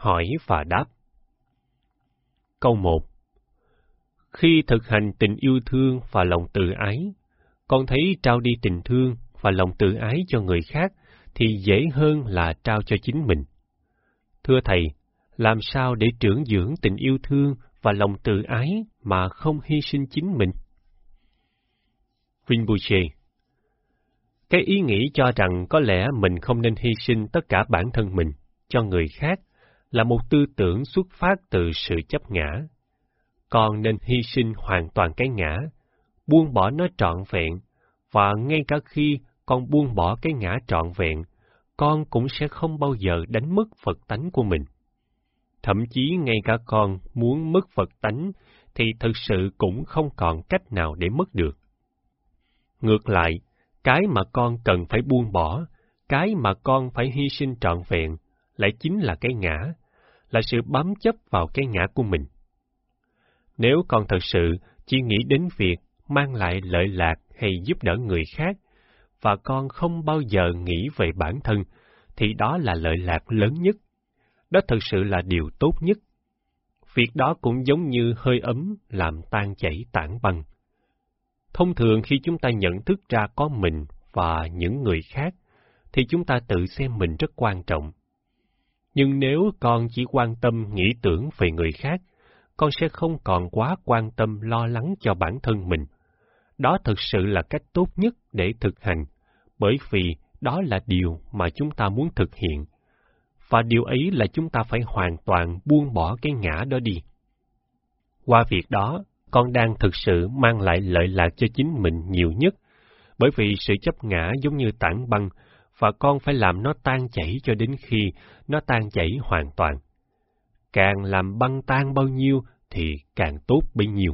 Hỏi và đáp. Câu 1. Khi thực hành tình yêu thương và lòng từ ái, con thấy trao đi tình thương và lòng từ ái cho người khác thì dễ hơn là trao cho chính mình. Thưa Thầy, làm sao để trưởng dưỡng tình yêu thương và lòng từ ái mà không hy sinh chính mình? Rinpoche: Cái ý nghĩ cho rằng có lẽ mình không nên hy sinh tất cả bản thân mình cho người khác là một tư tưởng xuất phát từ sự chấp ngã. Con nên hy sinh hoàn toàn cái ngã, buông bỏ nó trọn vẹn, và ngay cả khi con buông bỏ cái ngã trọn vẹn, con cũng sẽ không bao giờ đánh mất Phật tánh của mình. Thậm chí ngay cả con muốn mất Phật tánh thì thực sự cũng không còn cách nào để mất được. Ngược lại, cái mà con cần phải buông bỏ, cái mà con phải hy sinh trọn vẹn, lại chính là cái ngã, là sự bám chấp vào cái ngã của mình. Nếu con thật sự chỉ nghĩ đến việc mang lại lợi lạc hay giúp đỡ người khác, và con không bao giờ nghĩ về bản thân, thì đó là lợi lạc lớn nhất. Đó thực sự là điều tốt nhất. Việc đó cũng giống như hơi ấm làm tan chảy tảng băng. Thông thường khi chúng ta nhận thức ra có mình và những người khác, thì chúng ta tự xem mình rất quan trọng. Nhưng nếu con chỉ quan tâm nghĩ tưởng về người khác, con sẽ không còn quá quan tâm lo lắng cho bản thân mình. Đó thực sự là cách tốt nhất để thực hành, bởi vì đó là điều mà chúng ta muốn thực hiện. Và điều ấy là chúng ta phải hoàn toàn buông bỏ cái ngã đó đi. Qua việc đó, con đang thực sự mang lại lợi lạc cho chính mình nhiều nhất, bởi vì sự chấp ngã giống như tảng băng, và con phải làm nó tan chảy cho đến khi nó tan chảy hoàn toàn. Càng làm băng tan bao nhiêu thì càng tốt bấy nhiêu.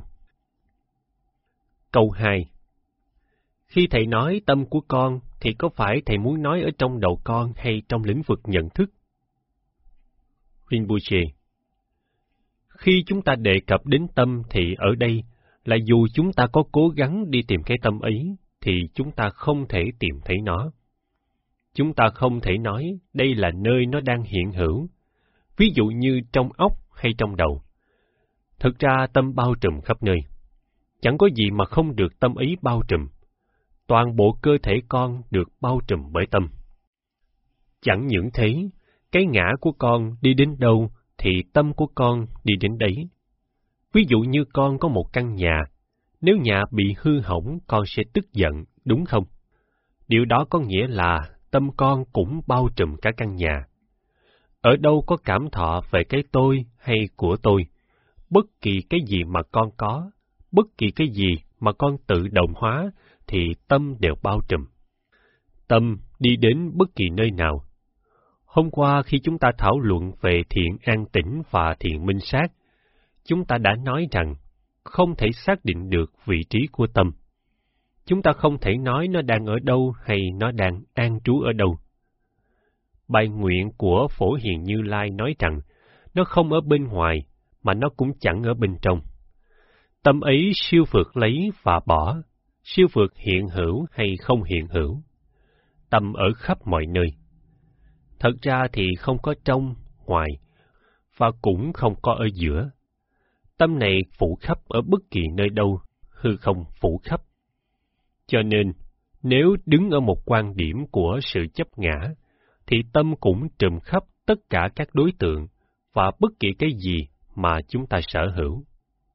Câu 2. Khi Thầy nói tâm của con, thì có phải Thầy muốn nói ở trong đầu con hay trong lĩnh vực nhận thức? Rinpoche: Khi chúng ta đề cập đến tâm thì ở đây là dù chúng ta có cố gắng đi tìm cái tâm ấy, thì chúng ta không thể tìm thấy nó. Chúng ta không thể nói đây là nơi nó đang hiện hữu, ví dụ như trong óc hay trong đầu. Thực ra tâm bao trùm khắp nơi. Chẳng có gì mà không được tâm ấy bao trùm. Toàn bộ cơ thể con được bao trùm bởi tâm. Chẳng những thế, cái ngã của con đi đến đâu thì tâm của con đi đến đấy. Ví dụ như con có một căn nhà, nếu nhà bị hư hỏng con sẽ tức giận, đúng không? Điều đó có nghĩa là tâm con cũng bao trùm cả căn nhà. Ở đâu có cảm thọ về cái tôi hay của tôi, bất kỳ cái gì mà con có, bất kỳ cái gì mà con tự động hóa, thì tâm đều bao trùm. Tâm đi đến bất kỳ nơi nào. Hôm qua khi chúng ta thảo luận về thiện an tĩnh và thiện minh sát, chúng ta đã nói rằng không thể xác định được vị trí của tâm. Chúng ta không thể nói nó đang ở đâu hay nó đang an trú ở đâu. Bài nguyện của Phổ Hiền Như Lai nói rằng nó không ở bên ngoài, mà nó cũng chẳng ở bên trong. Tâm ấy siêu vượt lấy và bỏ, siêu vượt hiện hữu hay không hiện hữu. Tâm ở khắp mọi nơi. Thật ra thì không có trong, ngoài, và cũng không có ở giữa. Tâm này phủ khắp ở bất kỳ nơi đâu, hư không phủ khắp. Cho nên, nếu đứng ở một quan điểm của sự chấp ngã, thì tâm cũng trùm khắp tất cả các đối tượng và bất kỳ cái gì mà chúng ta sở hữu.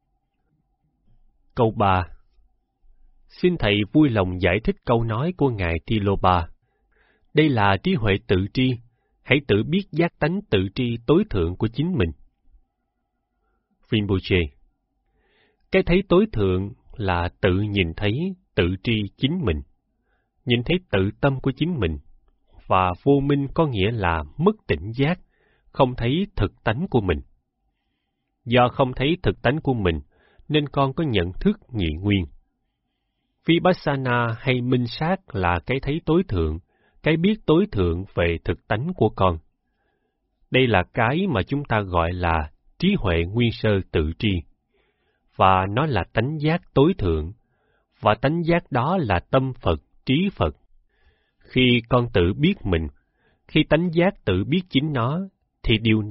Câu 3. Xin Thầy vui lòng giải thích câu nói của Ngài Tilopa. Đây là trí huệ tự tri, hãy tự biết giác tánh tự tri tối thượng của chính mình. Rinpoche: Cái thấy tối thượng là tự nhìn thấy, tự tri chính mình, nhìn thấy tự tâm của chính mình, và vô minh có nghĩa là mất tỉnh giác, không thấy thực tánh của mình. Do không thấy thực tánh của mình, nên con có nhận thức nhị nguyên. Vipassana hay minh sát là cái thấy tối thượng, cái biết tối thượng về thực tánh của con. Đây là cái mà chúng ta gọi là trí huệ nguyên sơ tự tri, và nó là tánh giác tối thượng, và tánh giác đó là tâm Phật, trí Phật. Khi con tự biết mình, khi tánh giác tự biết chính nó, thì điều này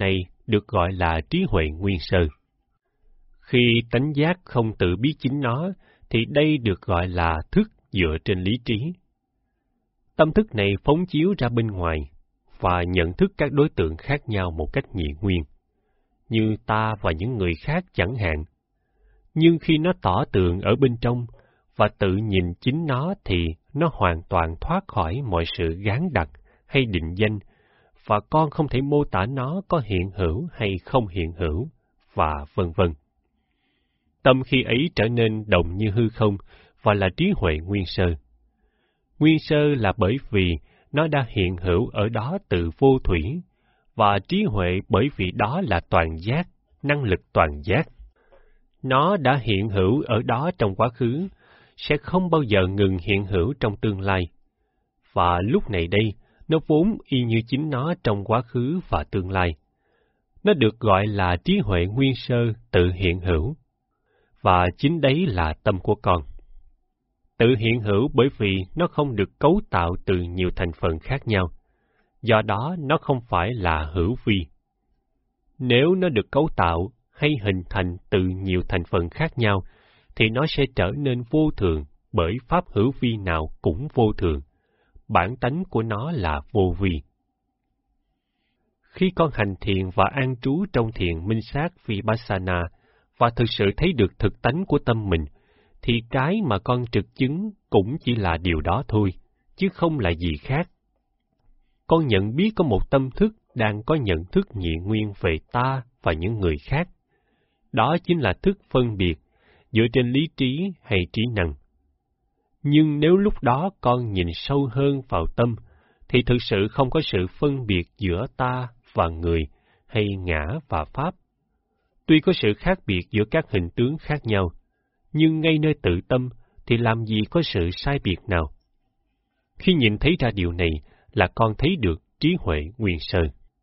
được gọi là trí huệ nguyên sơ. Khi tánh giác không tự biết chính nó, thì đây được gọi là thức dựa trên lý trí. Tâm thức này phóng chiếu ra bên ngoài và nhận thức các đối tượng khác nhau một cách nhị nguyên, như ta và những người khác chẳng hạn. Nhưng khi nó tỏ tường ở bên trong và tự nhìn chính nó thì nó hoàn toàn thoát khỏi mọi sự gán đặt hay định danh, và con không thể mô tả nó có hiện hữu hay không hiện hữu, và vân vân. Tâm khi ấy trở nên đồng như hư không và là trí huệ nguyên sơ. Nguyên sơ là bởi vì nó đã hiện hữu ở đó từ vô thủy, và trí huệ bởi vì đó là toàn giác, năng lực toàn giác. Nó đã hiện hữu ở đó trong quá khứ, sẽ không bao giờ ngừng hiện hữu trong tương lai. Và lúc này đây, nó vốn y như chính nó trong quá khứ và tương lai. Nó được gọi là trí huệ nguyên sơ tự hiện hữu. Và chính đấy là tâm của con. Tự hiện hữu bởi vì nó không được cấu tạo từ nhiều thành phần khác nhau. Do đó, nó không phải là hữu vi. Nếu nó được cấu tạo hay hình thành từ nhiều thành phần khác nhau, thì nó sẽ trở nên vô thường, bởi pháp hữu vi nào cũng vô thường. Bản tánh của nó là vô vi. Khi con hành thiền và an trú trong thiền minh sát Vipassana và thực sự thấy được thực tánh của tâm mình, thì cái mà con trực chứng cũng chỉ là điều đó thôi, chứ không là gì khác. Con nhận biết có một tâm thức đang có nhận thức nhị nguyên về ta và những người khác. Đó chính là thức phân biệt, dựa trên lý trí hay trí năng. Nhưng nếu lúc đó con nhìn sâu hơn vào tâm, thì thực sự không có sự phân biệt giữa ta và người, hay ngã và pháp. Tuy có sự khác biệt giữa các hình tướng khác nhau, nhưng ngay nơi tự tâm thì làm gì có sự sai biệt nào. Khi nhìn thấy ra điều này là con thấy được trí huệ nguyên sơ.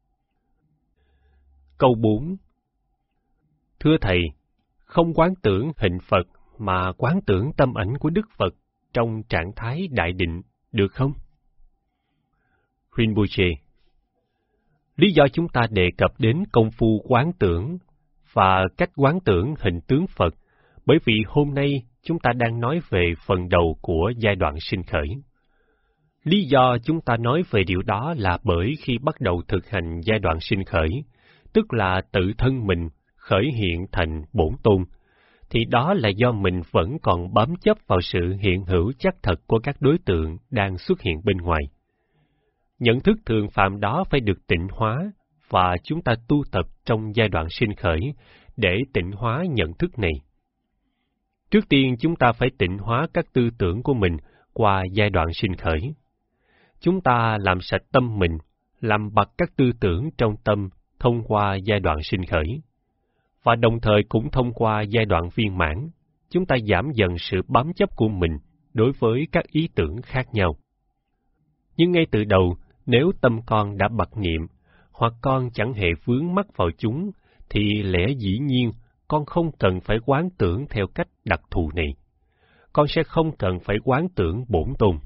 Câu 4. Thưa Thầy, không quán tưởng hình Phật mà quán tưởng tâm ảnh của Đức Phật trong trạng thái đại định, được không? Rinpoche: lý do chúng ta đề cập đến công phu quán tưởng và cách quán tưởng hình tướng Phật, bởi vì hôm nay chúng ta đang nói về phần đầu của giai đoạn sinh khởi. Lý do chúng ta nói về điều đó là bởi khi bắt đầu thực hành giai đoạn sinh khởi, tức là tự thân mình khởi hiện thành bổn tôn, thì đó là do mình vẫn còn bám chấp vào sự hiện hữu chắc thật của các đối tượng đang xuất hiện bên ngoài. Nhận thức thường phạm đó phải được tịnh hóa, và chúng ta tu tập trong giai đoạn sinh khởi để tịnh hóa nhận thức này. Trước tiên chúng ta phải tịnh hóa các tư tưởng của mình qua giai đoạn sinh khởi. Chúng ta làm sạch tâm mình, làm bật các tư tưởng trong tâm thông qua giai đoạn sinh khởi. Và đồng thời cũng thông qua giai đoạn viên mãn, chúng ta giảm dần sự bám chấp của mình đối với các ý tưởng khác nhau. Nhưng ngay từ đầu, nếu tâm con đã bật niệm, hoặc con chẳng hề vướng mắc vào chúng, thì lẽ dĩ nhiên con không cần phải quán tưởng theo cách đặc thù này. Con sẽ không cần phải quán tưởng bổn tôn.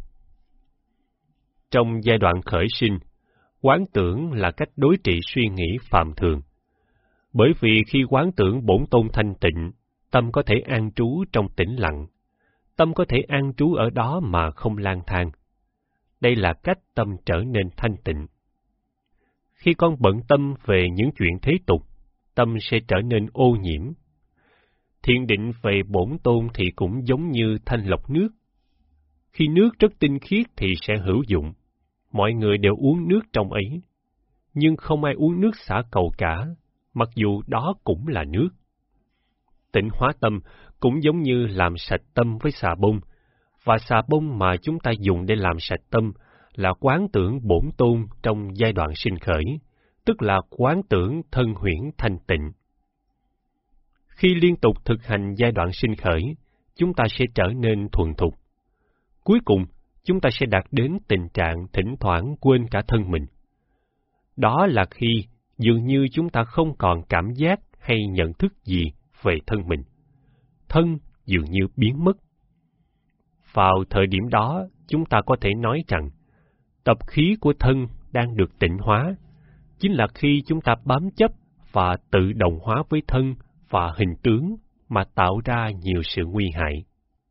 Trong giai đoạn khởi sinh, quán tưởng là cách đối trị suy nghĩ phàm thường. Bởi vì khi quán tưởng bổn tôn thanh tịnh, tâm có thể an trú trong tĩnh lặng. Tâm có thể an trú ở đó mà không lang thang. Đây là cách tâm trở nên thanh tịnh. Khi con bận tâm về những chuyện thế tục, tâm sẽ trở nên ô nhiễm. Thiền định về bổn tôn thì cũng giống như thanh lọc nước. Khi nước rất tinh khiết thì sẽ hữu dụng. Mọi người đều uống nước trong ấy. Nhưng không ai uống nước xả cầu cả, mặc dù đó cũng là nước. Tịnh hóa tâm cũng giống như làm sạch tâm với xà bông, và xà bông mà chúng ta dùng để làm sạch tâm là quán tưởng bổn tôn trong giai đoạn sinh khởi, tức là quán tưởng thân huyễn thanh tịnh. Khi liên tục thực hành giai đoạn sinh khởi, chúng ta sẽ trở nên thuần thục. Cuối cùng, chúng ta sẽ đạt đến tình trạng thỉnh thoảng quên cả thân mình. Đó là khi dường như chúng ta không còn cảm giác hay nhận thức gì về thân mình. Thân dường như biến mất. Vào thời điểm đó, chúng ta có thể nói rằng, tập khí của thân đang được tịnh hóa, chính là khi chúng ta bám chấp và tự đồng hóa với thân và hình tướng mà tạo ra nhiều sự nguy hại.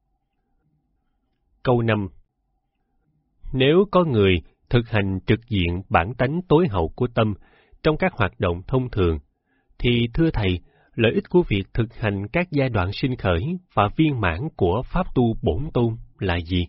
Câu 5. Nếu có người thực hành trực diện bản tánh tối hậu của tâm trong các hoạt động thông thường, thì thưa Thầy, lợi ích của việc thực hành các giai đoạn sinh khởi và viên mãn của Pháp tu Bổn Tôn là gì?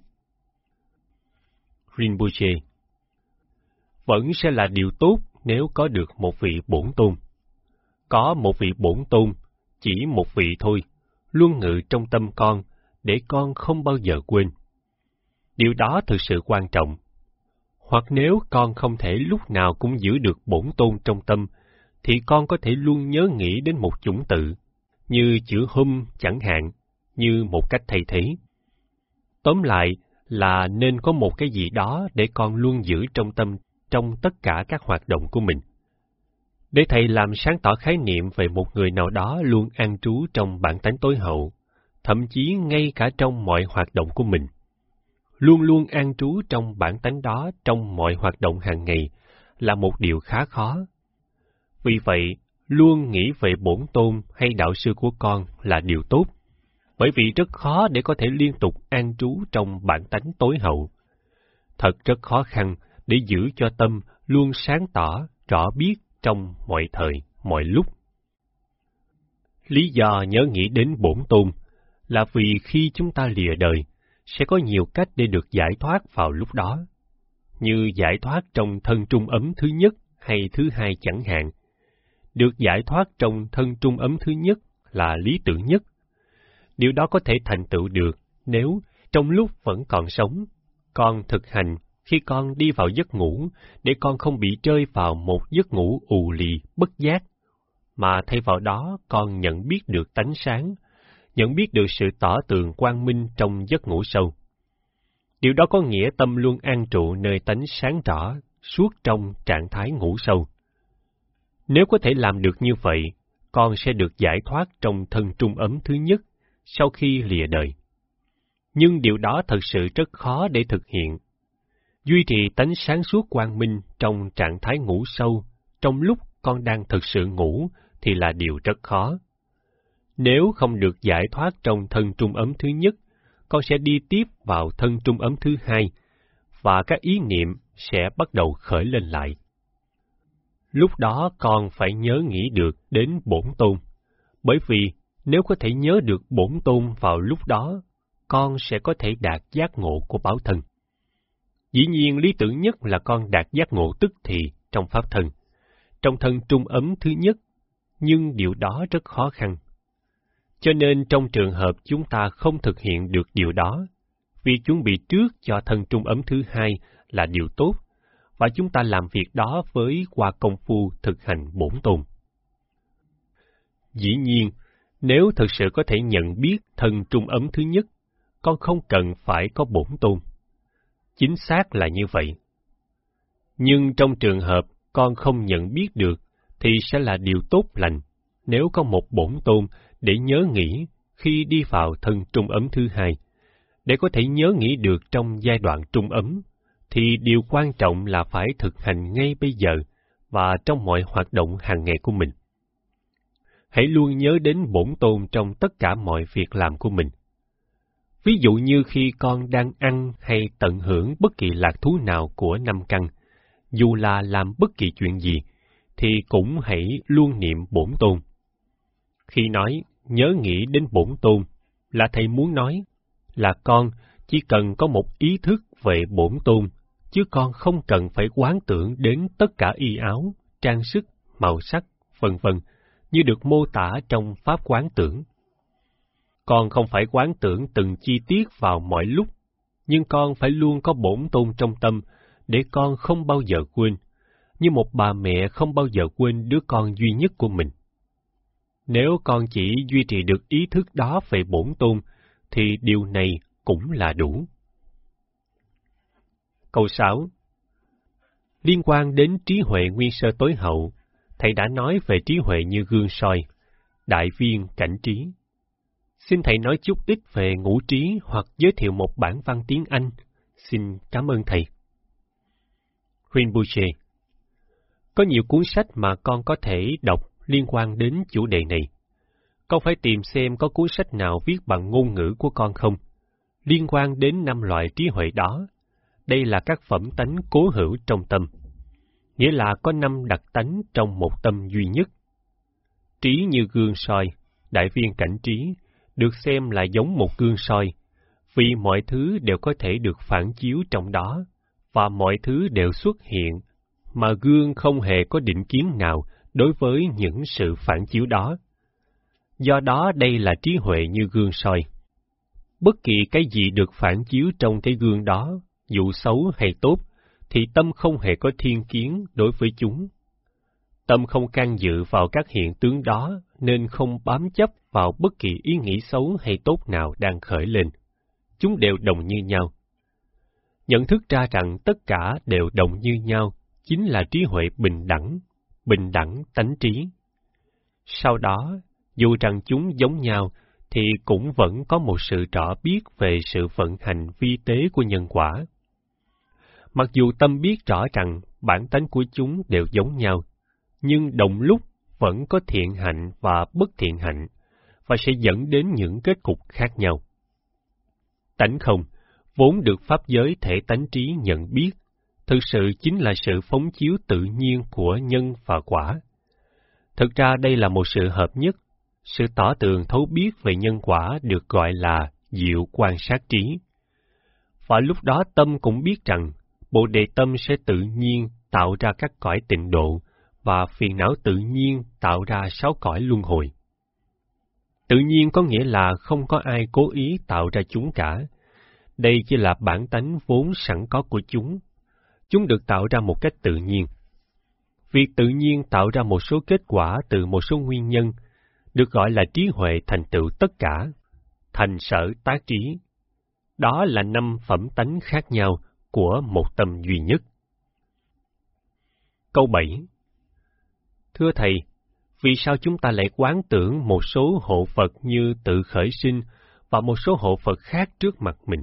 Rinpoche: vẫn sẽ là điều tốt nếu có được một vị Bổn Tôn. Có một vị Bổn Tôn, chỉ một vị thôi, luôn ngự trong tâm con, để con không bao giờ quên. Điều đó thực sự quan trọng. Hoặc nếu con không thể lúc nào cũng giữ được Bổn Tôn trong tâm, thì con có thể luôn nhớ nghĩ đến một chủng tự, như chữ Hum chẳng hạn, như một cách thay thế. Tóm lại là nên có một cái gì đó để con luôn giữ trong tâm trong tất cả các hoạt động của mình. Để Thầy làm sáng tỏ khái niệm về một người nào đó luôn an trú trong bản tánh tối hậu, thậm chí ngay cả trong mọi hoạt động của mình. Luôn luôn an trú trong bản tánh đó trong mọi hoạt động hàng ngày là một điều khá khó. Vì vậy, luôn nghĩ về Bổn Tôn hay đạo sư của con là điều tốt, bởi vì rất khó để có thể liên tục an trú trong bản tánh tối hậu. Thật rất khó khăn để giữ cho tâm luôn sáng tỏ, rõ biết trong mọi thời, mọi lúc. Lý do nhớ nghĩ đến Bổn Tôn là vì khi chúng ta lìa đời, sẽ có nhiều cách để được giải thoát vào lúc đó, như giải thoát trong thân trung ấm thứ nhất hay thứ hai chẳng hạn. Được giải thoát trong thân trung ấm thứ nhất là lý tưởng nhất. Điều đó có thể thành tựu được nếu, trong lúc vẫn còn sống, con thực hành khi con đi vào giấc ngủ để con không bị rơi vào một giấc ngủ ù lì, bất giác, mà thay vào đó con nhận biết được tánh sáng, nhận biết được sự tỏ tường quang minh trong giấc ngủ sâu. Điều đó có nghĩa tâm luôn an trụ nơi tánh sáng rõ suốt trong trạng thái ngủ sâu. Nếu có thể làm được như vậy, con sẽ được giải thoát trong thân trung ấm thứ nhất sau khi lìa đời. Nhưng điều đó thật sự rất khó để thực hiện. Duy trì tánh sáng suốt quang minh trong trạng thái ngủ sâu trong lúc con đang thực sự ngủ thì là điều rất khó. Nếu không được giải thoát trong thân trung ấm thứ nhất, con sẽ đi tiếp vào thân trung ấm thứ hai, và các ý niệm sẽ bắt đầu khởi lên lại. Lúc đó con phải nhớ nghĩ được đến Bổn Tôn, bởi vì nếu có thể nhớ được Bổn Tôn vào lúc đó, con sẽ có thể đạt giác ngộ của báo thân. Dĩ nhiên lý tưởng nhất là con đạt giác ngộ tức thì trong pháp thân, trong thân trung ấm thứ nhất, nhưng điều đó rất khó khăn. Cho nên trong trường hợp chúng ta không thực hiện được điều đó, việc chuẩn bị trước cho thân trung ấm thứ hai là điều tốt, và chúng ta làm việc đó với qua công phu thực hành Bổn Tôn. Dĩ nhiên, nếu thực sự có thể nhận biết thân trung ấm thứ nhất, con không cần phải có Bổn Tôn. Chính xác là như vậy. Nhưng trong trường hợp con không nhận biết được, thì sẽ là điều tốt lành nếu có một Bổn Tôn để nhớ nghĩ khi đi vào thân trung ấm thứ hai. Để có thể nhớ nghĩ được trong giai đoạn trung ấm, thì điều quan trọng là phải thực hành ngay bây giờ và trong mọi hoạt động hàng ngày của mình. Hãy luôn nhớ đến Bổn Tôn trong tất cả mọi việc làm của mình. Ví dụ như khi con đang ăn hay tận hưởng bất kỳ lạc thú nào của năm căn, dù là làm bất kỳ chuyện gì, thì cũng hãy luôn niệm Bổn Tôn. Khi nói nhớ nghĩ đến Bổn Tôn, là Thầy muốn nói là con chỉ cần có một ý thức về Bổn Tôn, chứ con không cần phải quán tưởng đến tất cả y áo, trang sức, màu sắc, vân vân, như được mô tả trong Pháp quán tưởng. Con không phải quán tưởng từng chi tiết vào mọi lúc, nhưng con phải luôn có Bổn Tôn trong tâm, để con không bao giờ quên, như một bà mẹ không bao giờ quên đứa con duy nhất của mình. Nếu con chỉ duy trì được ý thức đó về Bổn Tôn, thì điều này cũng là đủ. Câu 6. Liên quan đến trí huệ nguyên sơ tối hậu, Thầy đã nói về trí huệ như gương soi, đại viên cảnh trí. Xin Thầy nói chút ít về ngũ trí hoặc giới thiệu một bản văn tiếng Anh. Xin cảm ơn Thầy. Rinpoche: có nhiều cuốn sách mà con có thể đọc liên quan đến chủ đề này. Con phải tìm xem có cuốn sách nào viết bằng ngôn ngữ của con không, liên quan đến 5 loại trí huệ đó. Đây là các phẩm tánh cố hữu trong tâm, nghĩa là có 5 đặc tánh trong một tâm duy nhất. Trí như gương soi, đại viên cảnh trí, được xem là giống một gương soi, vì mọi thứ đều có thể được phản chiếu trong đó, và mọi thứ đều xuất hiện, mà gương không hề có định kiến nào đối với những sự phản chiếu đó. Do đó đây là trí huệ như gương soi. Bất kỳ cái gì được phản chiếu trong cái gương đó, dù xấu hay tốt, thì tâm không hề có thiên kiến đối với chúng. Tâm không can dự vào các hiện tướng đó, nên không bám chấp vào bất kỳ ý nghĩ xấu hay tốt nào đang khởi lên. Chúng đều đồng như nhau. Nhận thức ra rằng tất cả đều đồng như nhau, chính là trí huệ bình đẳng tánh trí. Sau đó, dù rằng chúng giống nhau, thì cũng vẫn có một sự rõ biết về sự vận hành vi tế của nhân quả. Mặc dù tâm biết rõ rằng bản tánh của chúng đều giống nhau, nhưng đồng lúc vẫn có thiện hạnh và bất thiện hạnh, và sẽ dẫn đến những kết cục khác nhau. Tánh không, vốn được pháp giới thể tánh trí nhận biết, thực sự chính là sự phóng chiếu tự nhiên của nhân và quả. Thực ra đây là một sự hợp nhất, sự tỏ tường thấu biết về nhân quả được gọi là diệu quan sát trí. Và lúc đó tâm cũng biết rằng, Bồ Đề tâm sẽ tự nhiên tạo ra các cõi tịnh độ, và phiền não tự nhiên tạo ra 6 cõi luân hồi. Tự nhiên có nghĩa là không có ai cố ý tạo ra chúng cả. Đây chỉ là bản tánh vốn sẵn có của chúng. Chúng được tạo ra một cách tự nhiên. Việc tự nhiên tạo ra một số kết quả từ một số nguyên nhân, được gọi là trí huệ thành tựu tất cả, thành sở tác trí. Đó là 5 phẩm tánh khác nhau của một tâm duy nhất. Câu 7. Thưa Thầy, vì sao chúng ta lại quán tưởng một số hộ Phật như tự khởi sinh và một số hộ Phật khác trước mặt mình?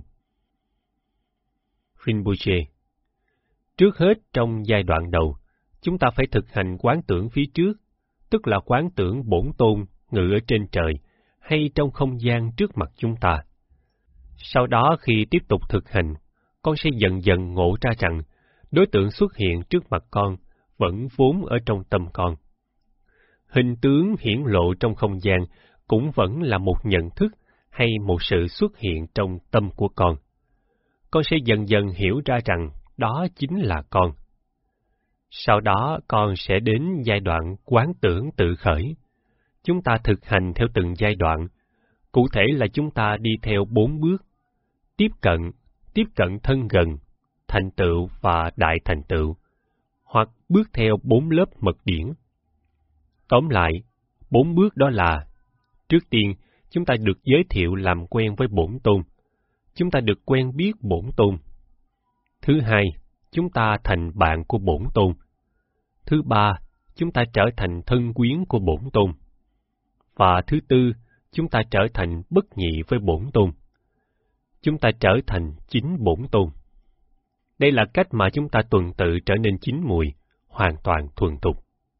Rinpoche: Trước hết, trong giai đoạn đầu, chúng ta phải thực hành quán tưởng phía trước, tức là quán tưởng bổn tôn ngự ở trên trời hay trong không gian trước mặt chúng ta. Sau đó khi tiếp tục thực hành, con sẽ dần dần ngộ ra rằng đối tượng xuất hiện trước mặt con vẫn vốn ở trong tâm con. Hình tướng hiển lộ trong không gian cũng vẫn là một nhận thức hay một sự xuất hiện trong tâm của con. Con sẽ dần dần hiểu ra rằng đó chính là con. Sau đó con sẽ đến giai đoạn quán tưởng tự khởi. Chúng ta thực hành theo từng giai đoạn. Cụ thể là chúng ta đi theo 4 bước: tiếp cận thân gần, thành tựu và đại thành tựu, hoặc bước theo 4 lớp mật điển. Tóm lại, 4 bước đó là: trước tiên, chúng ta được giới thiệu làm quen với bổn tôn. Chúng ta được quen biết bổn tôn. Thứ hai, chúng ta thành bạn của bổn tôn. Thứ ba, chúng ta trở thành thân quyến của bổn tôn. Và thứ tư, chúng ta trở thành bất nhị với bổn tôn. Chúng ta trở thành chính bổn tôn. Đây là cách mà chúng ta tuần tự trở nên chín mùi, hoàn toàn thuần thục.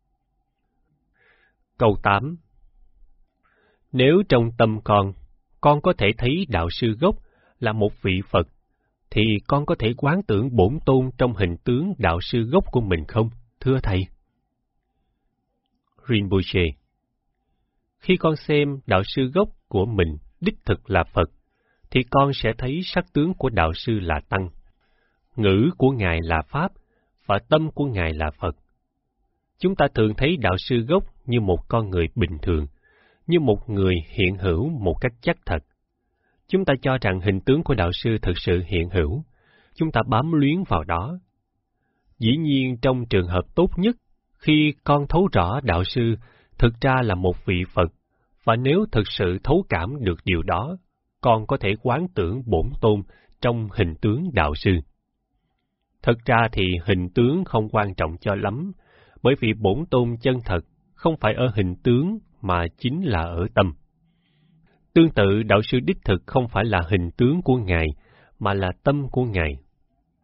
Câu 8. Nếu trong tâm con có thể thấy đạo sư gốc là một vị Phật, thì con có thể quán tưởng bổn tôn trong hình tướng đạo sư gốc của mình không, thưa Thầy? Rinpoche: Khi con xem đạo sư gốc của mình đích thực là Phật, thì con sẽ thấy sắc tướng của đạo sư là Tăng, ngữ của Ngài là Pháp, và tâm của Ngài là Phật. Chúng ta thường thấy đạo sư gốc như một con người bình thường, như một người hiện hữu một cách chắc thật. Chúng ta cho rằng hình tướng của đạo sư thực sự hiện hữu, chúng ta bám luyến vào đó. Dĩ nhiên, trong trường hợp tốt nhất, khi con thấu rõ đạo sư thực ra là một vị Phật, và nếu thực sự thấu cảm được điều đó, con có thể quán tưởng bổn tôn trong hình tướng đạo sư. Thực ra thì hình tướng không quan trọng cho lắm, bởi vì bổn tôn chân thật không phải ở hình tướng mà chính là ở tâm. Tương tự, đạo sư đích thực không phải là hình tướng của Ngài, mà là tâm của Ngài.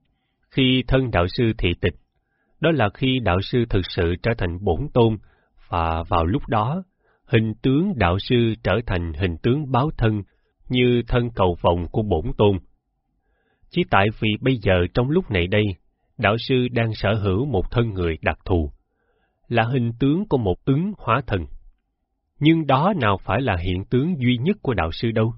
Khi thân đạo sư thị tịch, đó là khi đạo sư thực sự trở thành bổn tôn, và vào lúc đó, hình tướng đạo sư trở thành hình tướng báo thân như thân cầu vồng của bổn tôn. Chỉ tại vì bây giờ trong lúc này đây, đạo sư đang sở hữu một thân người đặc thù, là hình tướng của một ứng hóa thần. Nhưng đó nào phải là hiện tướng duy nhất của đạo sư đâu.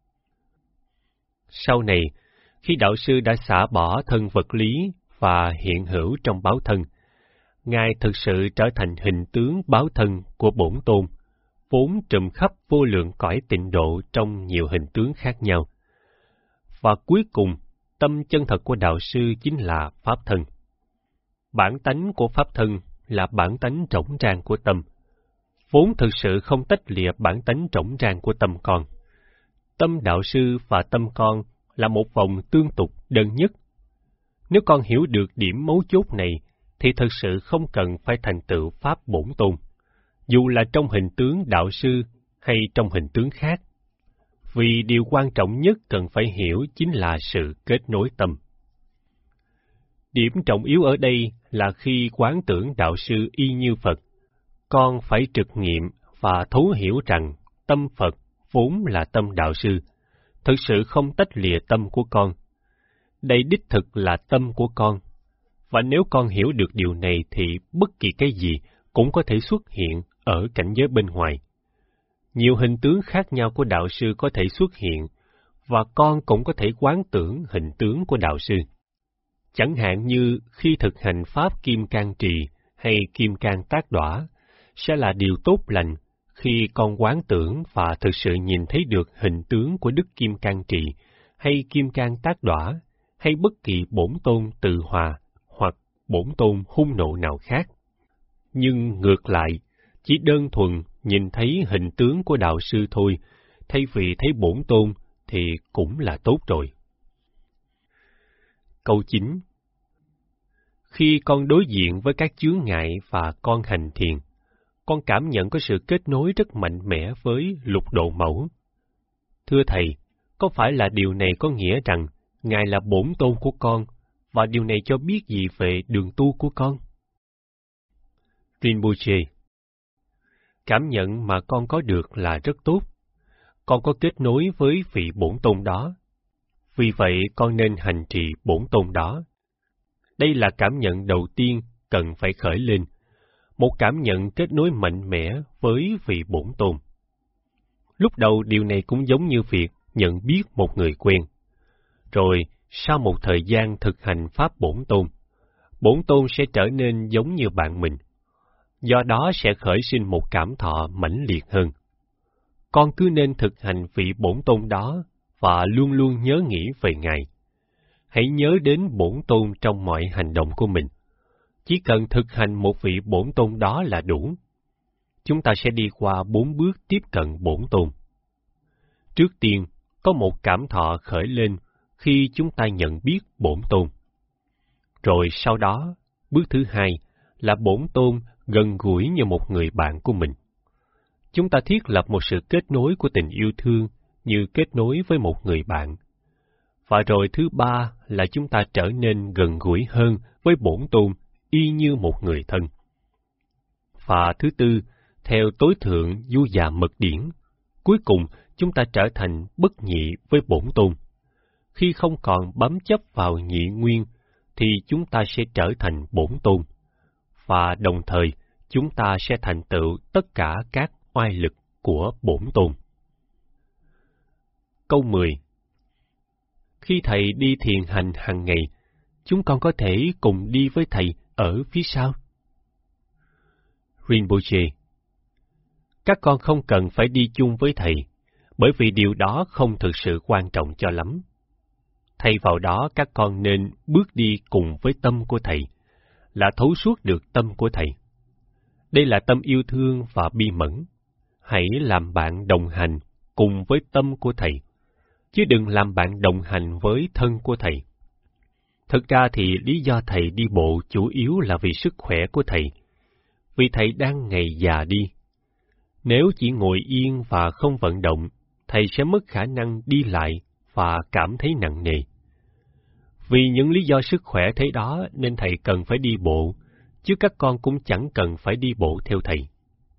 Sau này, khi đạo sư đã xả bỏ thân vật lý và hiện hữu trong báo thân, Ngài thực sự trở thành hình tướng báo thân của bổn tôn, vốn trùm khắp vô lượng cõi tịnh độ trong nhiều hình tướng khác nhau. Và cuối cùng, tâm chân thật của đạo sư chính là pháp thân. Bản tánh của pháp thân là bản tánh rỗng rang của tâm, vốn thực sự không tách lìa bản tánh rỗng rang của tâm con. Tâm đạo sư và tâm con là một vòng tương tục đơn nhất. Nếu con hiểu được điểm mấu chốt này, thì thực sự không cần phải thành tựu pháp bổn tôn, dù là trong hình tướng đạo sư hay trong hình tướng khác. Vì điều quan trọng nhất cần phải hiểu chính là sự kết nối tâm. Điểm trọng yếu ở đây là khi quán tưởng đạo sư y như Phật, con phải trực nghiệm và thấu hiểu rằng tâm Phật vốn là tâm đạo sư, thực sự không tách lìa tâm của con. Đây đích thực là tâm của con. Và nếu con hiểu được điều này thì bất kỳ cái gì cũng có thể xuất hiện ở cảnh giới bên ngoài. Nhiều hình tướng khác nhau của đạo sư có thể xuất hiện, và con cũng có thể quán tưởng hình tướng của đạo sư. Chẳng hạn như khi thực hành pháp Kim Cang Trì hay Kim Cang Tác Đỏa, sẽ là điều tốt lành khi con quán tưởng và thực sự nhìn thấy được hình tướng của Đức Kim Cang Trì hay Kim Cang Tác Đỏa hay bất kỳ bổn tôn từ hòa hoặc bổn tôn hung nộ nào khác. Nhưng ngược lại, chỉ đơn thuần nhìn thấy hình tướng của đạo sư thôi, thay vì thấy bổn tôn thì cũng là tốt rồi. Câu 9. Khi con đối diện với các chướng ngại và con hành thiền, con cảm nhận có sự kết nối rất mạnh mẽ với lục độ mẫu. Thưa Thầy, có phải là điều này có nghĩa rằng Ngài là bổn tôn của con, và điều này cho biết gì về đường tu của con? Rinpoche: Cảm nhận mà con có được là rất tốt. Con có kết nối với vị bổn tôn đó. Vì vậy, con nên hành trì bổn tôn đó. Đây là cảm nhận đầu tiên cần phải khởi lên, một cảm nhận kết nối mạnh mẽ với vị bổn tôn. Lúc đầu điều này cũng giống như việc nhận biết một người quen. Rồi, sau một thời gian thực hành pháp bổn tôn sẽ trở nên giống như bạn mình. Do đó sẽ khởi sinh một cảm thọ mãnh liệt hơn. Con cứ nên thực hành vị bổn tôn đó và luôn luôn nhớ nghĩ về Ngài. Hãy nhớ đến bổn tôn trong mọi hành động của mình. Chỉ cần thực hành một vị bổn tôn đó là đủ. Chúng ta sẽ đi qua 4 bước tiếp cận bổn tôn. Trước tiên, có một cảm thọ khởi lên khi chúng ta nhận biết bổn tôn. Rồi sau đó, bước thứ hai là bổn tôn gần gũi như một người bạn của mình. Chúng ta thiết lập một sự kết nối của tình yêu thương như kết nối với một người bạn. Và rồi thứ ba là chúng ta trở nên gần gũi hơn với bổn tôn y như một người thân. Và thứ tư, theo tối thượng Du Già Mật Điển, cuối cùng chúng ta trở thành bất nhị với bổn tôn. Khi không còn bám chấp vào nhị nguyên, thì chúng ta sẽ trở thành bổn tôn. Và đồng thời, chúng ta sẽ thành tựu tất cả các oai lực của bổn tôn. Câu 10. Khi Thầy đi thiền hành hàng ngày, chúng con có thể cùng đi với Thầy ở phía sau. Rinpoche: Các con không cần phải đi chung với Thầy, bởi vì điều đó không thực sự quan trọng cho lắm. Thay vào đó, các con nên bước đi cùng với tâm của Thầy, là thấu suốt được tâm của Thầy. Đây là tâm yêu thương và bi mẫn. Hãy làm bạn đồng hành cùng với tâm của Thầy, chứ đừng làm bạn đồng hành với thân của Thầy. Thực ra thì lý do Thầy đi bộ chủ yếu là vì sức khỏe của Thầy, vì Thầy đang ngày già đi. Nếu chỉ ngồi yên và không vận động, Thầy sẽ mất khả năng đi lại và cảm thấy nặng nề. Vì những lý do sức khỏe thế đó nên Thầy cần phải đi bộ, chứ các con cũng chẳng cần phải đi bộ theo Thầy.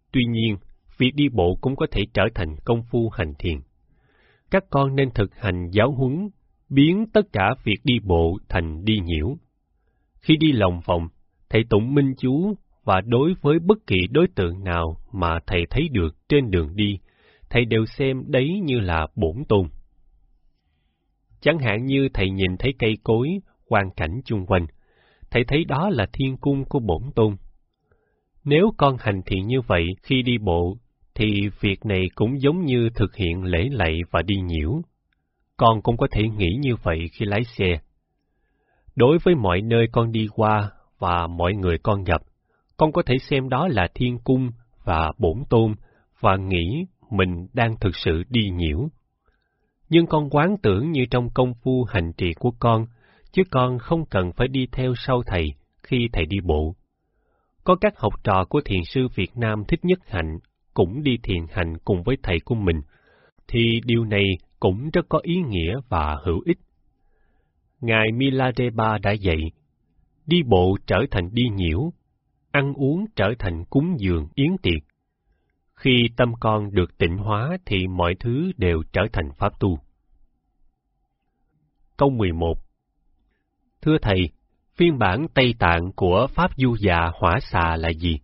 Tuy nhiên, việc đi bộ cũng có thể trở thành công phu hành thiền. Các con nên thực hành giáo huấn, biến tất cả việc đi bộ thành đi nhiễu. Khi đi lòng vòng, thầy tụng minh chú, và đối với bất kỳ đối tượng nào mà thầy thấy được trên đường đi, thầy đều xem đấy như là bổn tôn. Chẳng hạn như thầy nhìn thấy cây cối, quang cảnh chung quanh, thầy thấy đó là thiên cung của bổn tôn. Nếu con hành thiện như vậy khi đi bộ, thì việc này cũng giống như thực hiện lễ lạy và đi nhiễu. Con cũng có thể nghĩ như vậy khi lái xe. Đối với mọi nơi con đi qua và mọi người con gặp, con có thể xem đó là thiên cung và bổn tôn và nghĩ mình đang thực sự đi nhiễu. Nhưng con quán tưởng như trong công phu hành trì của con, chứ con không cần phải đi theo sau thầy khi thầy đi bộ. Có các học trò của thiền sư Việt Nam Thích Nhất Hạnh cũng đi thiền hành cùng với thầy của mình, thì điều này cũng rất có ý nghĩa và hữu ích. Ngài Milarepa đã dạy, đi bộ trở thành đi nhiễu, ăn uống trở thành cúng dường yến tiệc. Khi tâm con được tịnh hóa thì mọi thứ đều trở thành pháp tu. Câu 11. Thưa Thầy, phiên bản Tây Tạng của Pháp Du Già Hỏa Xà là gì?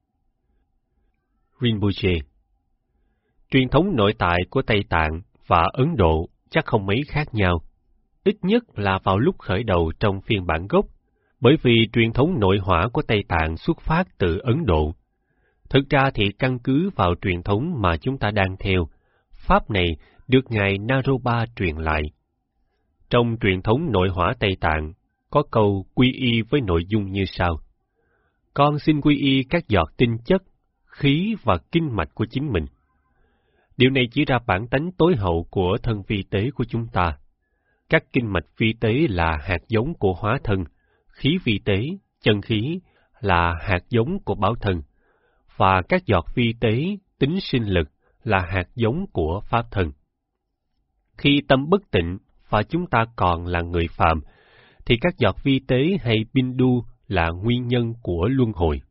Rinpoche. Truyền thống nội tại của Tây Tạng và Ấn Độ chắc không mấy khác nhau, ít nhất là vào lúc khởi đầu trong phiên bản gốc, bởi vì truyền thống nội hỏa của Tây Tạng xuất phát từ Ấn Độ. Thực ra thì căn cứ vào truyền thống mà chúng ta đang theo, pháp này được Ngài Naropa truyền lại. Trong truyền thống nội hỏa Tây Tạng, có câu quy y với nội dung như sau. Con xin quy y các giọt tinh chất, khí và kinh mạch của chính mình. Điều này chỉ ra bản tánh tối hậu của thân vi tế của chúng ta. Các kinh mạch vi tế là hạt giống của hóa thân, khí vi tế, chân khí là hạt giống của báo thân, và các giọt vi tế, tính sinh lực là hạt giống của pháp thân. Khi tâm bất tịnh và chúng ta còn là người phàm, thì các giọt vi tế hay bindu là nguyên nhân của luân hồi.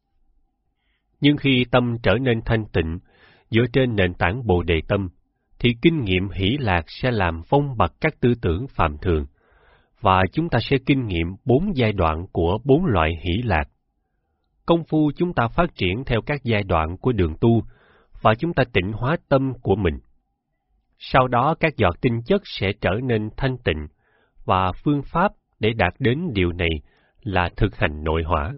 Nhưng khi tâm trở nên thanh tịnh, dựa trên nền tảng Bồ Đề Tâm, thì kinh nghiệm hỷ lạc sẽ làm vong bặt các tư tưởng phàm thường, và chúng ta sẽ kinh nghiệm 4 giai đoạn của 4 loại hỷ lạc. Công phu chúng ta phát triển theo các giai đoạn của đường tu, và chúng ta tịnh hóa tâm của mình. Sau đó các giọt tinh chất sẽ trở nên thanh tịnh, và phương pháp để đạt đến điều này là thực hành nội hỏa.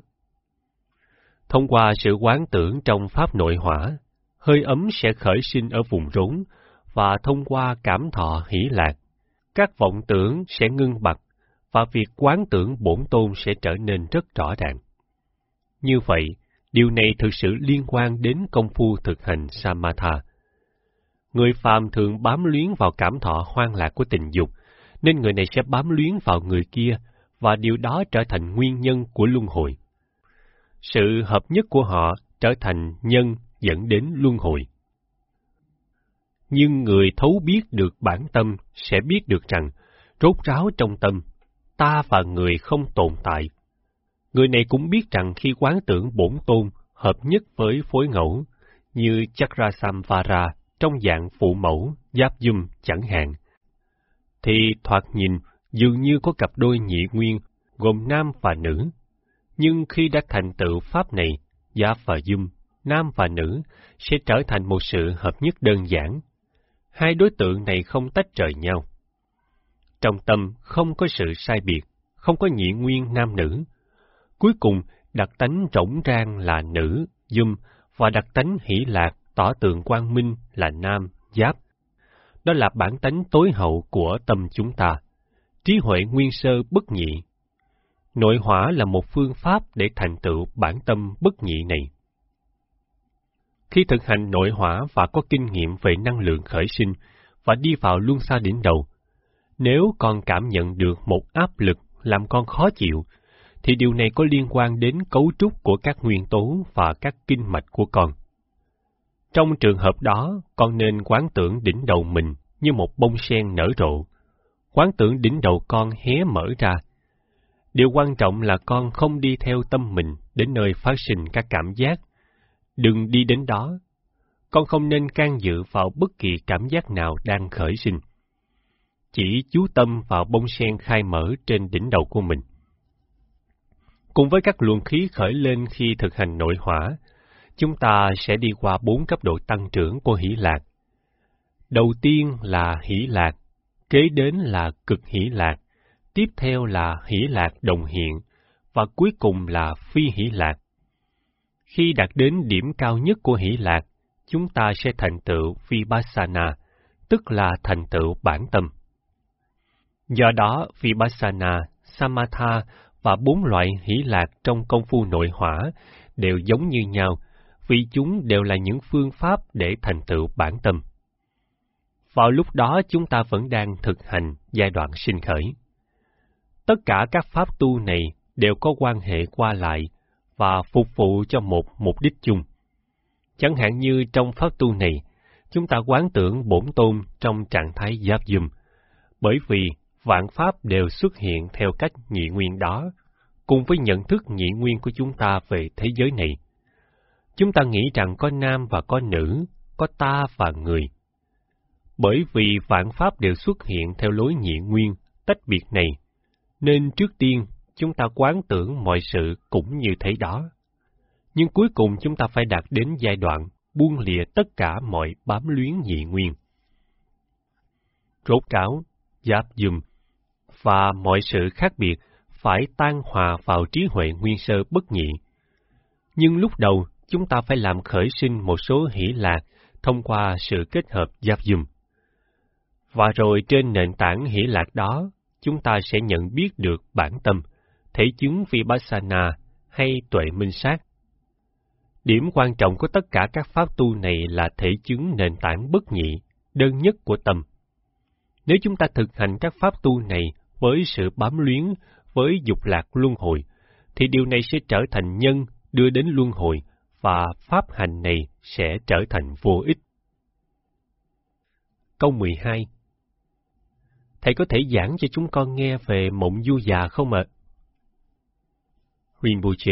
Thông qua sự quán tưởng trong pháp nội hỏa, hơi ấm sẽ khởi sinh ở vùng rốn, và thông qua cảm thọ hỷ lạc, các vọng tưởng sẽ ngưng bặt, và việc quán tưởng bổn tôn sẽ trở nên rất rõ ràng. Như vậy, điều này thực sự liên quan đến công phu thực hành Samatha. Người phàm thường bám luyến vào cảm thọ hoang lạc của tình dục, nên người này sẽ bám luyến vào người kia, và điều đó trở thành nguyên nhân của luân hồi. Sự hợp nhất của họ trở thành nhân dẫn đến luân hồi. Nhưng người thấu biết được bản tâm sẽ biết được rằng, rốt ráo trong tâm, ta và người không tồn tại. Người này cũng biết rằng khi quán tưởng bổn tôn hợp nhất với phối ngẫu, như Chakrasamvara trong dạng phụ mẫu, giáp dum chẳng hạn, thì thoạt nhìn dường như có cặp đôi nhị nguyên gồm nam và nữ. Nhưng khi đã thành tựu pháp này, giáp và dum, nam và nữ, sẽ trở thành một sự hợp nhất đơn giản. Hai đối tượng này không tách rời nhau. Trong tâm không có sự sai biệt, không có nhị nguyên nam nữ. Cuối cùng, đặc tánh rỗng rang là nữ, dum, và đặc tánh hỷ lạc, tỏ tượng quang minh là nam, giáp. Đó là bản tánh tối hậu của tâm chúng ta, trí huệ nguyên sơ bất nhị. Nội hỏa là một phương pháp để thành tựu bản tâm bất nhị này. Khi thực hành nội hỏa và có kinh nghiệm về năng lượng khởi sinh và đi vào luân xa đỉnh đầu, nếu con cảm nhận được một áp lực làm con khó chịu, thì điều này có liên quan đến cấu trúc của các nguyên tố và các kinh mạch của con. Trong trường hợp đó, con nên quán tưởng đỉnh đầu mình như một bông sen nở rộ. Quán tưởng đỉnh đầu con hé mở ra. Điều quan trọng là con không đi theo tâm mình đến nơi phát sinh các cảm giác. đừng đi đến đó. Con không nên can dự vào bất kỳ cảm giác nào đang khởi sinh. Chỉ chú tâm vào bông sen khai mở trên đỉnh đầu của mình. Cùng với các luồng khí khởi lên khi thực hành nội hỏa, chúng ta sẽ đi qua 4 cấp độ tăng trưởng của hỷ lạc. Đầu tiên là hỷ lạc, kế đến là cực hỷ lạc, tiếp theo là hỷ lạc đồng hiện, và cuối cùng là phi hỷ lạc. Khi đạt đến điểm cao nhất của hỷ lạc, chúng ta sẽ thành tựu Vipassana, tức là thành tựu bản tâm. Do đó, Vipassana, Samatha và 4 loại hỷ lạc trong công phu nội hỏa đều giống như nhau, vì chúng đều là những phương pháp để thành tựu bản tâm. Vào lúc đó chúng ta vẫn đang thực hành giai đoạn sinh khởi. Tất cả các pháp tu này đều có quan hệ qua lại và phục vụ cho một mục đích chung. Chẳng hạn như trong pháp tu này, chúng ta quán tưởng Bổn Tôn trong trạng thái giáp dùm, bởi vì vạn pháp đều xuất hiện theo cách nhị nguyên đó, cùng với nhận thức nhị nguyên của chúng ta về thế giới này. Chúng ta nghĩ rằng có nam và có nữ, có ta và người. Bởi vì vạn pháp đều xuất hiện theo lối nhị nguyên, tách biệt này, nên trước tiên chúng ta quán tưởng mọi sự cũng như thế đó. Nhưng cuối cùng chúng ta phải đạt đến giai đoạn buông lìa tất cả mọi bám luyến nhị nguyên. Rốt ráo, giáp dùm và mọi sự khác biệt phải tan hòa vào trí huệ nguyên sơ bất nhị. Nhưng lúc đầu, chúng ta phải làm khởi sinh một số hỷ lạc thông qua sự kết hợp giáp dùm. Và rồi trên nền tảng hỷ lạc đó, chúng ta sẽ nhận biết được bản tâm, thể chứng Vipassana hay tuệ minh sát. Điểm quan trọng của tất cả các pháp tu này là thể chứng nền tảng bất nhị, đơn nhất của tâm. Nếu chúng ta thực hành các pháp tu này với sự bám luyến, với dục lạc luân hồi, thì điều này sẽ trở thành nhân đưa đến luân hồi, và pháp hành này sẽ trở thành vô ích. Câu 12. Thầy có thể giảng cho chúng con nghe về mộng du già không ạ? Rinpoche: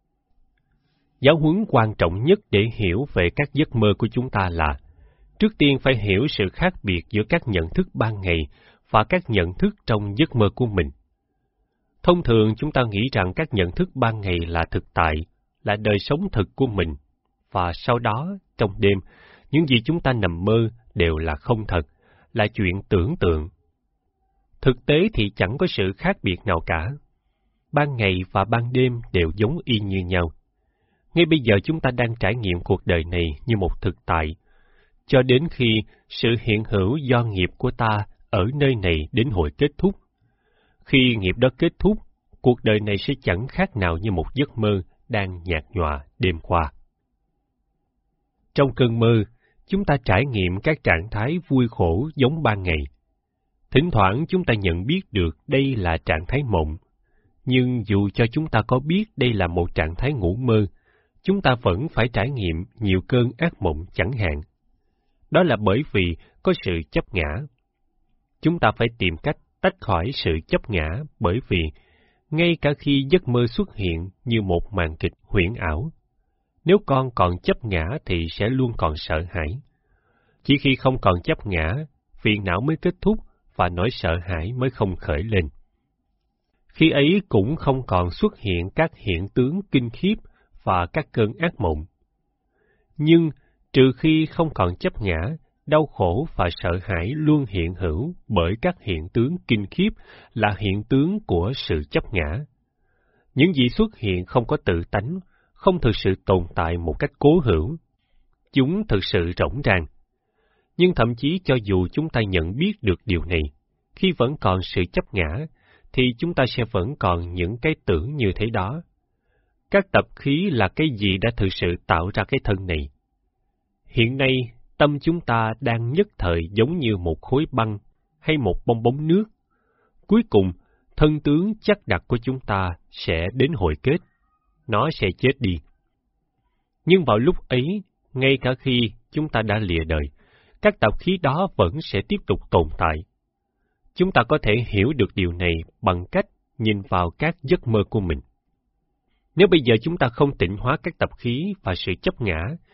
giáo huấn quan trọng nhất để hiểu về các giấc mơ của chúng ta là, trước tiên phải hiểu sự khác biệt giữa các nhận thức ban ngày và các nhận thức trong giấc mơ của mình. Thông thường chúng ta nghĩ rằng các nhận thức ban ngày là thực tại, là đời sống thực của mình, và sau đó, trong đêm, những gì chúng ta nằm mơ đều là không thật, là chuyện tưởng tượng. Thực tế thì chẳng có sự khác biệt nào cả. Ban ngày và ban đêm đều giống y như nhau. Ngay bây giờ chúng ta đang trải nghiệm cuộc đời này như một thực tại, cho đến khi sự hiện hữu do nghiệp của ta ở nơi này đến hồi kết thúc. Khi nghiệp đó kết thúc, cuộc đời này sẽ chẳng khác nào như một giấc mơ đang nhạt nhòa đêm qua. Trong cơn mơ, chúng ta trải nghiệm các trạng thái vui khổ giống ban ngày. Thỉnh thoảng chúng ta nhận biết được đây là trạng thái mộng, nhưng dù cho chúng ta có biết đây là một trạng thái ngủ mơ, chúng ta vẫn phải trải nghiệm nhiều cơn ác mộng chẳng hạn. Đó là bởi vì có sự chấp ngã. Chúng ta phải tìm cách tách khỏi sự chấp ngã, bởi vì ngay cả khi giấc mơ xuất hiện như một màn kịch huyễn ảo, nếu con còn chấp ngã thì sẽ luôn còn sợ hãi. Chỉ khi không còn chấp ngã, phiền não mới kết thúc và nỗi sợ hãi mới không khởi lên. Khi ấy cũng không còn xuất hiện các hiện tướng kinh khiếp và các cơn ác mộng. Nhưng trừ khi không còn chấp ngã, đau khổ và sợ hãi luôn hiện hữu bởi các hiện tướng kinh khiếp là hiện tướng của sự chấp ngã. Những gì xuất hiện không có tự tánh, không thực sự tồn tại một cách cố hữu. Chúng thực sự rỗng ràng. Nhưng thậm chí cho dù chúng ta nhận biết được điều này, khi vẫn còn sự chấp ngã, thì chúng ta sẽ vẫn còn những cái tưởng như thế đó. Các tập khí là cái gì đã thực sự tạo ra cái thân này? Hiện nay, tâm chúng ta đang nhất thời giống như một khối băng hay một bong bóng nước. Cuối cùng, thân tướng chắc đặc của chúng ta sẽ đến hồi kết. Nó sẽ chết đi. Nhưng vào lúc ấy, ngay cả khi chúng ta đã lìa đời, các tập khí đó vẫn sẽ tiếp tục tồn tại. Chúng ta có thể hiểu được điều này bằng cách nhìn vào các giấc mơ của mình. Nếu bây giờ chúng ta không tịnh hóa các tập khí và sự chấp ngã,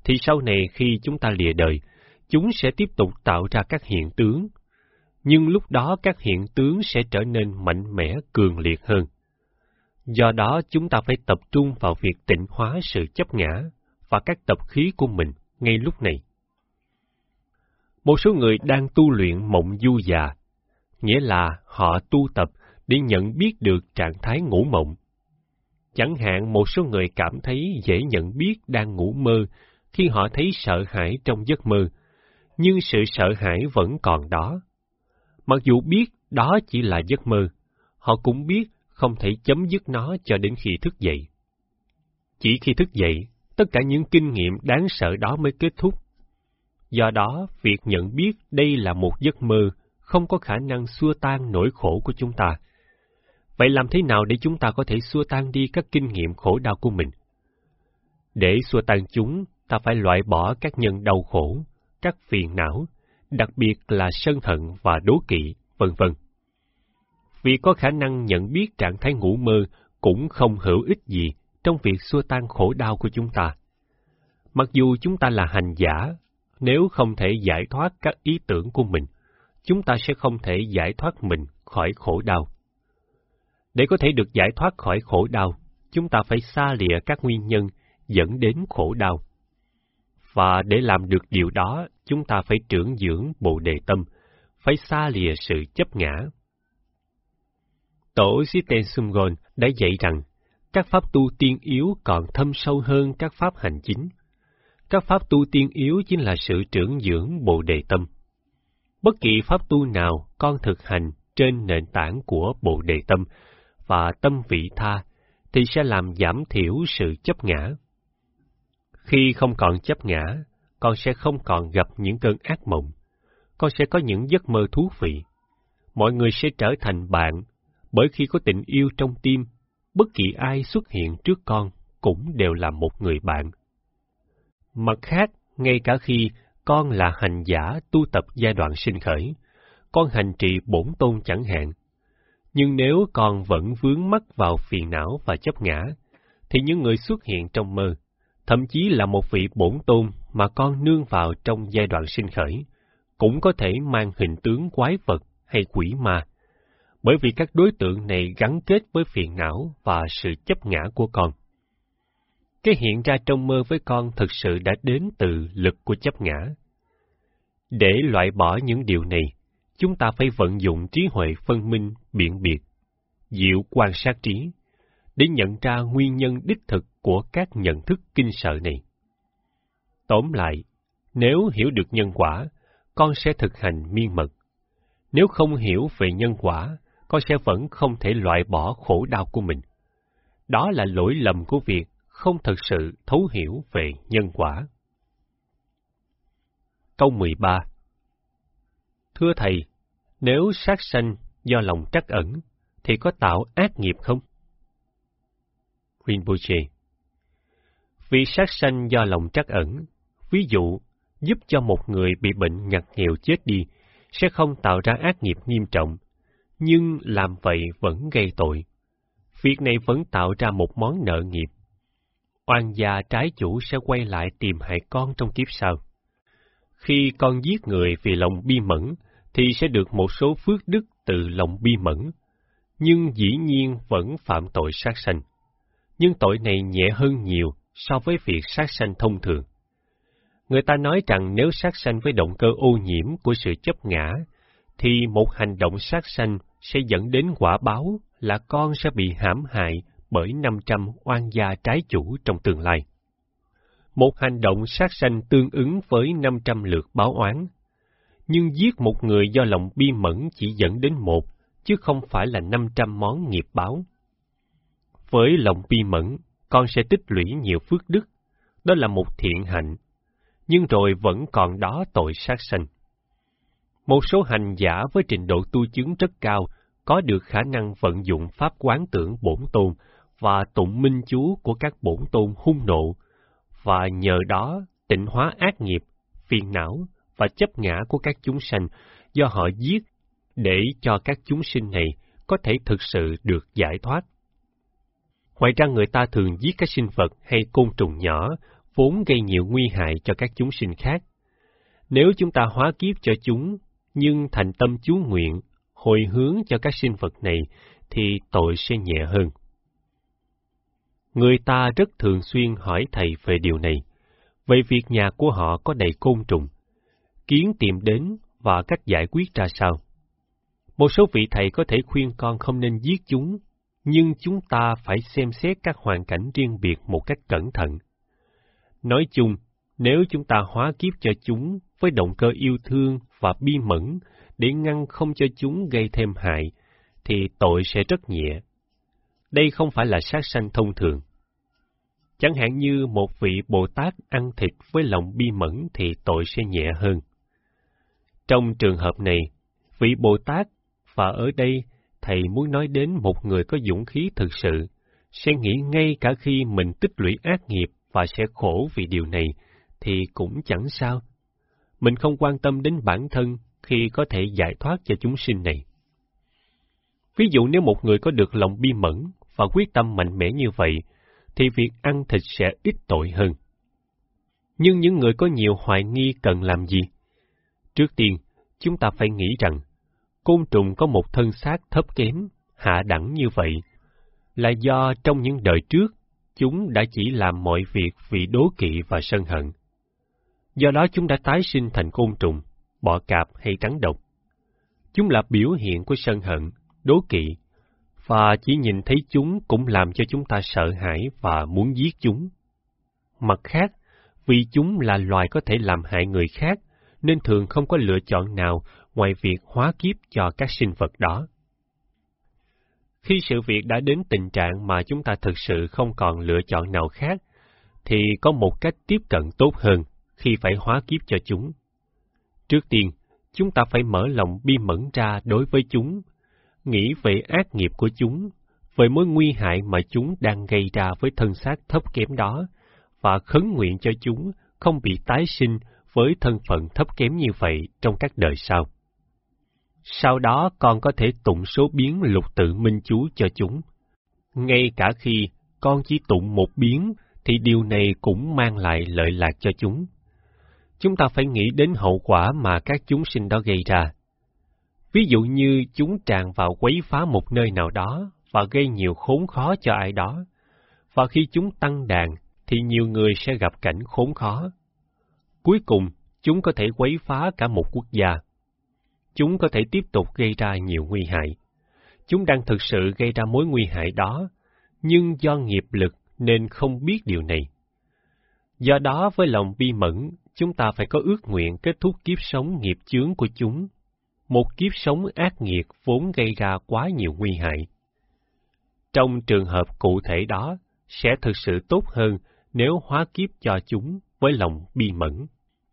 thì sau này khi chúng ta lìa đời, chúng sẽ tiếp tục tạo ra các hiện tướng. Nhưng lúc đó các hiện tướng sẽ trở nên mạnh mẽ, cường liệt hơn. Do đó chúng ta phải tập trung vào việc tịnh hóa sự chấp ngã và các tập khí của mình ngay lúc này. Một số người đang tu luyện mộng du già, nghĩa là họ tu tập để nhận biết được trạng thái ngủ mộng. Chẳng hạn một số người cảm thấy dễ nhận biết đang ngủ mơ khi họ thấy sợ hãi trong giấc mơ, nhưng sự sợ hãi vẫn còn đó. Mặc dù biết đó chỉ là giấc mơ, họ cũng biết không thể chấm dứt nó cho đến khi thức dậy. Chỉ khi thức dậy, tất cả những kinh nghiệm đáng sợ đó mới kết thúc. Do đó, việc nhận biết đây là một giấc mơ không có khả năng xua tan nỗi khổ của chúng ta. Vậy làm thế nào để chúng ta có thể xua tan đi các kinh nghiệm khổ đau của mình? Để xua tan chúng, ta phải loại bỏ các nhân đau khổ, các phiền não, đặc biệt là sân hận và đố kỵ, vân vân. Vì có khả năng nhận biết trạng thái ngủ mơ cũng không hữu ích gì trong việc xua tan khổ đau của chúng ta. Mặc dù chúng ta là hành giả, nếu không thể giải thoát các ý tưởng của mình, chúng ta sẽ không thể giải thoát mình khỏi khổ đau. Để có thể được giải thoát khỏi khổ đau, chúng ta phải xa lìa các nguyên nhân dẫn đến khổ đau. Và để làm được điều đó, chúng ta phải trưởng dưỡng Bồ Đề Tâm, phải xa lìa sự chấp ngã. Tổ Sitten Sumgon đã dạy rằng, các pháp tu tiên yếu còn thâm sâu hơn các pháp hành chính. Các pháp tu tiên yếu chính là sự trưởng dưỡng Bồ Đề Tâm. Bất kỳ pháp tu nào con thực hành trên nền tảng của Bồ Đề Tâm và tâm vị tha, thì sẽ làm giảm thiểu sự chấp ngã. Khi không còn chấp ngã, con sẽ không còn gặp những cơn ác mộng. Con sẽ có những giấc mơ thú vị. Mọi người sẽ trở thành bạn, bởi khi có tình yêu trong tim, bất kỳ ai xuất hiện trước con cũng đều là một người bạn. Mặt khác, ngay cả khi con là hành giả tu tập giai đoạn sinh khởi, con hành trì bổn tôn chẳng hạn, nhưng nếu con vẫn vướng mắc vào phiền não và chấp ngã, thì những người xuất hiện trong mơ, thậm chí là một vị bổn tôn mà con nương vào trong giai đoạn sinh khởi, cũng có thể mang hình tướng quái vật hay quỷ ma, bởi vì các đối tượng này gắn kết với phiền não và sự chấp ngã của con. Cái hiện ra trong mơ với con thực sự đã đến từ lực của chấp ngã. Để loại bỏ những điều này, chúng ta phải vận dụng trí huệ phân minh, biện biệt, diệu quan sát trí, để nhận ra nguyên nhân đích thực của các nhận thức kinh sợ này. Tóm lại, nếu hiểu được nhân quả, con sẽ thực hành miên mật. Nếu không hiểu về nhân quả, con sẽ vẫn không thể loại bỏ khổ đau của mình. Đó là lỗi lầm của việc không thực sự thấu hiểu về nhân quả. Câu 13. Thưa Thầy, nếu sát sanh do lòng trắc ẩn, thì có tạo ác nghiệp không? Rinpoche: vì sát sanh do lòng trắc ẩn, ví dụ, giúp cho một người bị bệnh ngặt nghèo chết đi, sẽ không tạo ra ác nghiệp nghiêm trọng, nhưng làm vậy vẫn gây tội. Việc này vẫn tạo ra một món nợ nghiệp. Oan gia trái chủ sẽ quay lại tìm hại con trong kiếp sau. Khi con giết người vì lòng bi mẫn, thì sẽ được một số phước đức từ lòng bi mẫn, nhưng dĩ nhiên vẫn phạm tội sát sanh. Nhưng tội này nhẹ hơn nhiều so với việc sát sanh thông thường. Người ta nói rằng nếu sát sanh với động cơ ô nhiễm của sự chấp ngã, thì một hành động sát sanh sẽ dẫn đến quả báo là con sẽ bị hãm hại bởi 500 oan gia trái chủ trong tương lai. Một hành động sát sanh tương ứng với 500 lượt báo oán, nhưng giết một người do lòng bi mẫn chỉ dẫn đến một, chứ không phải là 500 món nghiệp báo. Với lòng bi mẫn, con sẽ tích lũy nhiều phước đức, đó là một thiện hạnh, nhưng rồi vẫn còn đó tội sát sanh. Một số hành giả với trình độ tu chứng rất cao có được khả năng vận dụng pháp quán tưởng bổn tôn và tụng minh chú của các bổn tôn hung nộ, và nhờ đó tịnh hóa ác nghiệp, phiền não và chấp ngã của các chúng sanh do họ giết, để cho các chúng sinh này có thể thực sự được giải thoát. Ngoài ra người ta thường giết các sinh vật hay côn trùng nhỏ vốn gây nhiều nguy hại cho các chúng sinh khác. Nếu chúng ta hóa kiếp cho chúng, nhưng thành tâm chú nguyện, hồi hướng cho các sinh vật này, thì tội sẽ nhẹ hơn. Người ta rất thường xuyên hỏi thầy về điều này, về việc nhà của họ có đầy côn trùng, kiến tìm đến và cách giải quyết ra sao. Một số vị thầy có thể khuyên con không nên giết chúng, nhưng chúng ta phải xem xét các hoàn cảnh riêng biệt một cách cẩn thận. Nói chung, nếu chúng ta hóa kiếp cho chúng với động cơ yêu thương và bi mẫn để ngăn không cho chúng gây thêm hại, thì tội sẽ rất nhẹ. Đây không phải là sát sanh thông thường. Chẳng hạn như một vị Bồ Tát ăn thịt với lòng bi mẫn thì tội sẽ nhẹ hơn. Trong trường hợp này, vị Bồ Tát, và ở đây thầy muốn nói đến một người có dũng khí thực sự, sẽ nghĩ ngay cả khi mình tích lũy ác nghiệp và sẽ khổ vì điều này, thì cũng chẳng sao. Mình không quan tâm đến bản thân khi có thể giải thoát cho chúng sinh này. Ví dụ nếu một người có được lòng bi mẫn và quyết tâm mạnh mẽ như vậy, thì việc ăn thịt sẽ ít tội hơn. Nhưng những người có nhiều hoài nghi cần làm gì? Trước tiên, chúng ta phải nghĩ rằng, côn trùng có một thân xác thấp kém, hạ đẳng như vậy, là do trong những đời trước, chúng đã chỉ làm mọi việc vì đố kỵ và sân hận. Do đó chúng đã tái sinh thành côn trùng, bọ cạp hay rắn độc. Chúng là biểu hiện của sân hận, đố kỵ, và chỉ nhìn thấy chúng cũng làm cho chúng ta sợ hãi và muốn giết chúng. Mặt khác, vì chúng là loài có thể làm hại người khác, nên thường không có lựa chọn nào ngoài việc hóa kiếp cho các sinh vật đó. Khi sự việc đã đến tình trạng mà chúng ta thực sự không còn lựa chọn nào khác, thì có một cách tiếp cận tốt hơn khi phải hóa kiếp cho chúng. Trước tiên, chúng ta phải mở lòng bi mẫn ra đối với chúng, nghĩ về ác nghiệp của chúng, về mối nguy hại mà chúng đang gây ra với thân xác thấp kém đó, và khấn nguyện cho chúng không bị tái sinh với thân phận thấp kém như vậy trong các đời sau. Sau đó con có thể tụng số biến lục tự minh chú cho chúng. Ngay cả khi con chỉ tụng một biến, thì điều này cũng mang lại lợi lạc cho chúng. Chúng ta phải nghĩ đến hậu quả mà các chúng sinh đó gây ra. Ví dụ như chúng tràn vào quấy phá một nơi nào đó và gây nhiều khốn khó cho ai đó, và khi chúng tăng đàn thì nhiều người sẽ gặp cảnh khốn khó. Cuối cùng, chúng có thể quấy phá cả một quốc gia. Chúng có thể tiếp tục gây ra nhiều nguy hại. Chúng đang thực sự gây ra mối nguy hại đó, nhưng do nghiệp lực nên không biết điều này. Do đó, với lòng bi mẫn, chúng ta phải có ước nguyện kết thúc kiếp sống nghiệp chướng của chúng. Một kiếp sống ác nghiệt vốn gây ra quá nhiều nguy hại. Trong trường hợp cụ thể đó, sẽ thực sự tốt hơn nếu hóa kiếp cho chúng với lòng bi mẫn.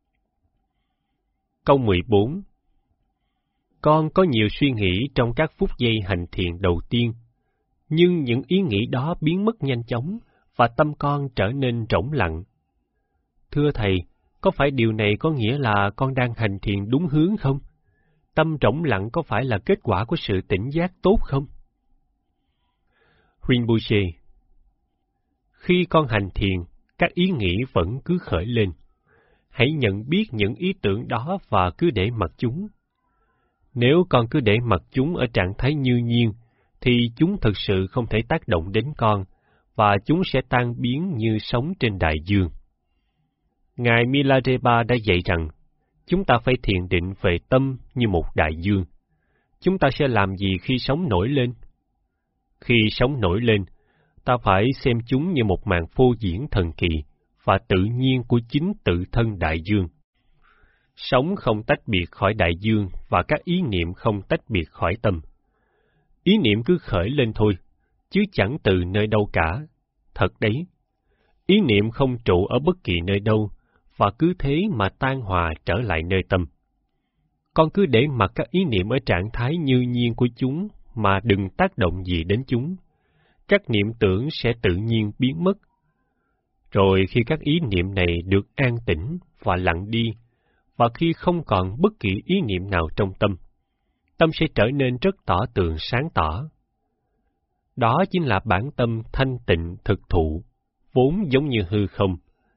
Câu 14. Con có nhiều suy nghĩ trong các phút giây hành thiền đầu tiên, nhưng những ý nghĩ đó biến mất nhanh chóng và tâm con trở nên rỗng lặng. Thưa Thầy, có phải điều này có nghĩa là con đang hành thiền đúng hướng không? Tâm rỗng lặng có phải là kết quả của sự tỉnh giác tốt không? Rinpoche: Khi con hành thiền, các ý nghĩ vẫn cứ khởi lên. Hãy nhận biết những ý tưởng đó và cứ để mặc chúng. Nếu con cứ để mặc chúng ở trạng thái như nhiên, thì chúng thực sự không thể tác động đến con, và chúng sẽ tan biến như sóng trên đại dương. Ngài Milarepa đã dạy rằng, chúng ta phải thiền định về tâm như một đại dương. Chúng ta sẽ làm gì khi sóng nổi lên? Khi sóng nổi lên, ta phải xem chúng như một màn phô diễn thần kỳ và tự nhiên của chính tự thân đại dương. Sóng không tách biệt khỏi đại dương và các ý niệm không tách biệt khỏi tâm. Ý niệm cứ khởi lên thôi, chứ chẳng từ nơi đâu cả. Thật đấy, ý niệm không trụ ở bất kỳ nơi đâu, và cứ thế mà tan hòa trở lại nơi tâm. Con cứ để mặc các ý niệm ở trạng thái như nhiên của chúng mà đừng tác động gì đến chúng. Các niệm tưởng sẽ tự nhiên biến mất. Rồi khi các ý niệm này được an tĩnh và lặng đi, và khi không còn bất kỳ ý niệm nào trong tâm, tâm sẽ trở nên rất tỏ tường sáng tỏ. Đó chính là bản tâm thanh tịnh thực thụ, vốn giống như hư không,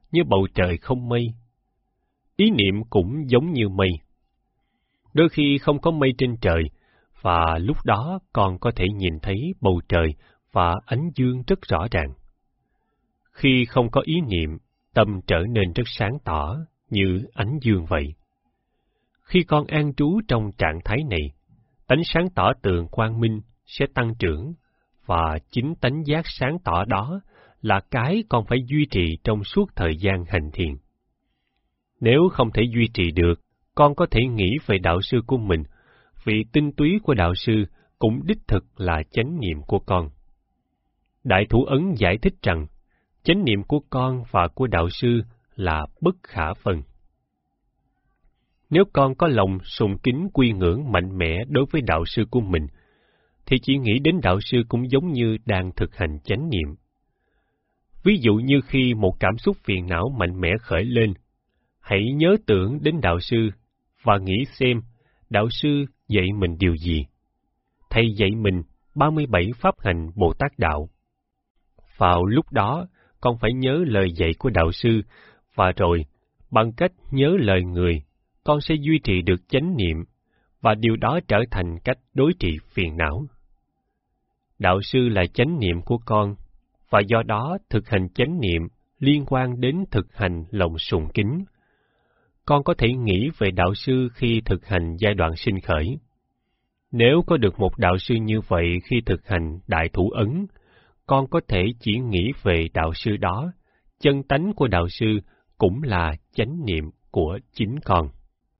như bầu trời không mây. Ý niệm cũng giống như mây. Đôi khi không có mây trên trời, và lúc đó con có thể nhìn thấy bầu trời và ánh dương rất rõ ràng. Khi không có ý niệm, tâm trở nên rất sáng tỏ như ánh dương vậy. Khi con an trú trong trạng thái này, tánh sáng tỏ tường quang minh sẽ tăng trưởng, và chính tánh giác sáng tỏ đó là cái con phải duy trì trong suốt thời gian hành thiền. Nếu không thể duy trì được, con có thể nghĩ về đạo sư của mình, vì tinh túy của đạo sư cũng đích thực là chánh niệm của con. Đại Thủ Ấn giải thích rằng, chánh niệm của con và của đạo sư là bất khả phân. Nếu con có lòng sùng kính quy ngưỡng mạnh mẽ đối với đạo sư của mình, thì chỉ nghĩ đến đạo sư cũng giống như đang thực hành chánh niệm. Ví dụ như khi một cảm xúc phiền não mạnh mẽ khởi lên, hãy nhớ tưởng đến đạo sư và nghĩ xem đạo sư dạy mình điều gì. Thầy dạy mình 37 pháp hành Bồ Tát Đạo. Vào lúc đó, con phải nhớ lời dạy của đạo sư, và rồi, bằng cách nhớ lời người, con sẽ duy trì được chánh niệm, và điều đó trở thành cách đối trị phiền não. Đạo sư là chánh niệm của con, và do đó thực hành chánh niệm liên quan đến thực hành lòng sùng kính. Con có thể nghĩ về đạo sư khi thực hành giai đoạn sinh khởi. Nếu có được một đạo sư như vậy khi thực hành Đại Thủ Ấn, con có thể chỉ nghĩ về đạo sư đó, chân tánh của đạo sư cũng là chánh niệm của chính con.